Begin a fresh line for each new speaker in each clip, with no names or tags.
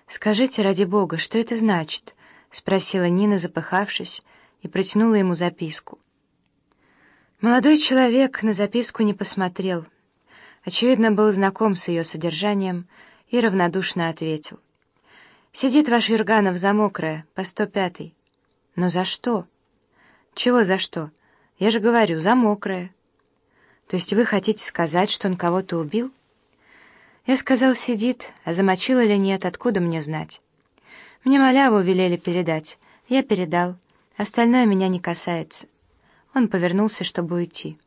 «Скажите, ради бога, что это значит?» — спросила Нина, запыхавшись, и протянула ему записку. Молодой человек на записку не посмотрел. Очевидно, был знаком с ее содержанием и равнодушно ответил. «Сидит ваш Юрганов за мокрое, по 105-й». «Но за что?» «Чего за что? Я же говорю, за мокрое». «То есть вы хотите сказать, что он кого-то убил?» Я сказал, сидит, а замочил или нет, откуда мне знать? Мне маляву велели передать, я передал, остальное меня не касается. Он повернулся, чтобы уйти.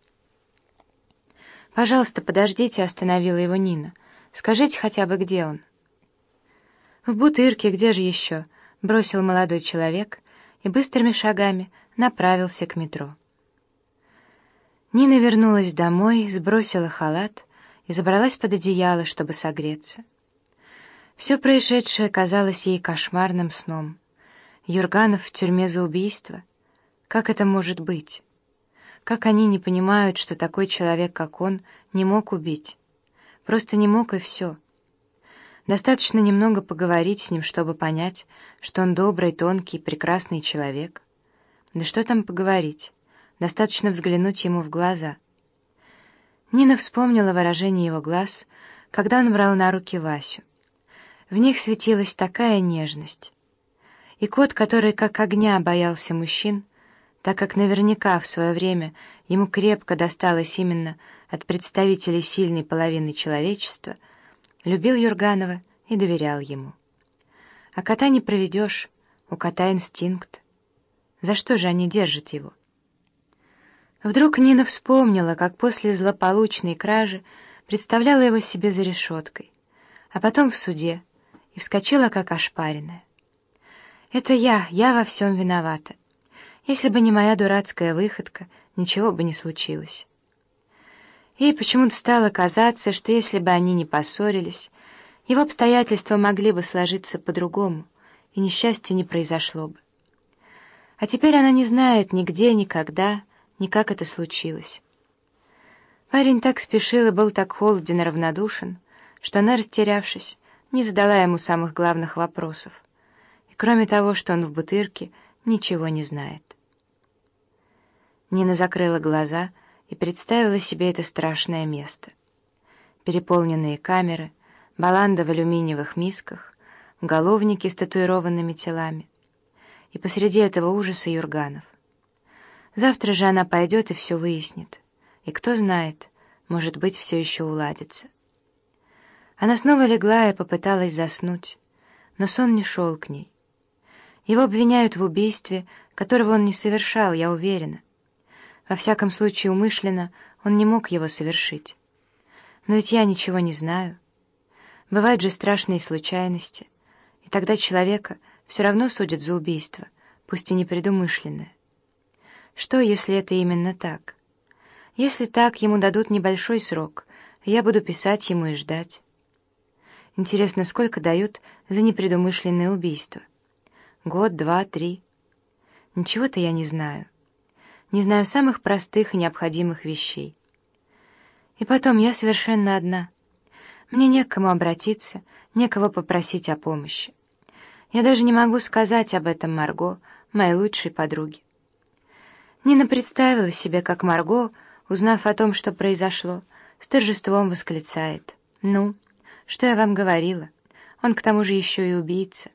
«Пожалуйста, подождите», — остановила его Нина. «Скажите хотя бы, где он?» «В Бутырке, где же еще?» — бросил молодой человек и быстрыми шагами направился к метро. Нина вернулась домой, сбросила халат и забралась под одеяло, чтобы согреться. Все происшедшее казалось ей кошмарным сном. Юрганов в тюрьме за убийство? Как это может быть? Как они не понимают, что такой человек, как он, не мог убить? Просто не мог, и все. Достаточно немного поговорить с ним, чтобы понять, что он добрый, тонкий, прекрасный человек. Да что там поговорить? Достаточно взглянуть ему в глаза. Нина вспомнила выражение его глаз, когда он брал на руки Васю. В них светилась такая нежность. И кот, который как огня боялся мужчин, так как наверняка в свое время ему крепко досталось именно от представителей сильной половины человечества, любил Юрганова и доверял ему. А кота не проведешь, у кота инстинкт. За что же они держат его? Вдруг Нина вспомнила, как после злополучной кражи представляла его себе за решеткой, а потом в суде, и вскочила, как ошпаренная. «Это я во всем виновата. Если бы не моя дурацкая выходка, ничего бы не случилось». Ей почему-то стало казаться, что если бы они не поссорились, его обстоятельства могли бы сложиться по-другому, и несчастья не произошло бы. А теперь она не знает нигде, никогда, ни как это случилось. Парень так спешил и был так холоден и равнодушен, что она, растерявшись, не задала ему самых главных вопросов. И кроме того, что он в Бутырке, ничего не знает. Нина закрыла глаза и представила себе это страшное место. Переполненные камеры, баланда в алюминиевых мисках, уголовники с татуированными телами. И посреди этого ужаса Юрганов. Завтра же она пойдет и все выяснит. И кто знает, может быть, все еще уладится. Она снова легла и попыталась заснуть, но сон не шел к ней. Его обвиняют в убийстве, которого он не совершал, я уверена. Во всяком случае, умышленно он не мог его совершить. Но ведь я ничего не знаю. Бывают же страшные случайности, и тогда человека все равно судят за убийство, пусть и непредумышленное. Что, если это именно так? Если так, ему дадут небольшой срок, и я буду писать ему и ждать. Интересно, сколько дают за непредумышленное убийство? Год, 2, 3? Ничего-то я не знаю. Не знаю самых простых и необходимых вещей. И потом, я совершенно одна. Мне не к кому обратиться, некого попросить о помощи. Я даже не могу сказать об этом Марго, моей лучшей подруге. Нина представила себе, как Марго, узнав о том, что произошло, с торжеством восклицает: «Ну, что я вам говорила? Он к тому же еще и убийца».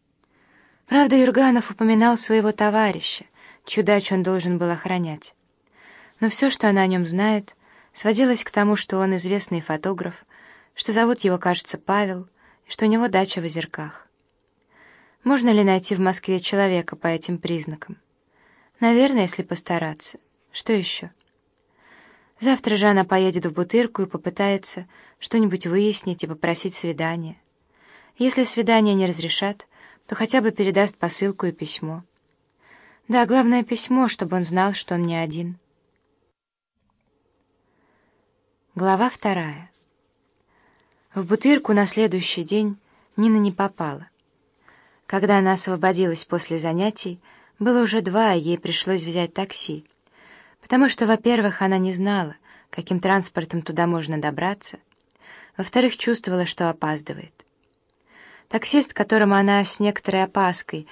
Правда, Юрганов упоминал своего товарища, чью дачу он должен был охранять. Но все, что она о нем знает, сводилось к тому, что он известный фотограф, что зовут его, кажется, Павел, и что у него дача в Озерках. Можно ли найти в Москве человека по этим признакам? Наверное, если постараться. Что еще? Завтра же она поедет в Бутырку и попытается что-нибудь выяснить и попросить свидания. Если свидания не разрешат, то хотя бы передаст посылку и письмо. Да, главное письмо, чтобы он знал, что он не один. Глава 2. В Бутырку на следующий день Нина не попала. Когда она освободилась после занятий, было уже 2, и ей пришлось взять такси, потому что, во-первых, она не знала, каким транспортом туда можно добраться, во-вторых, чувствовала, что опаздывает. Таксист, которому она с некоторой опаской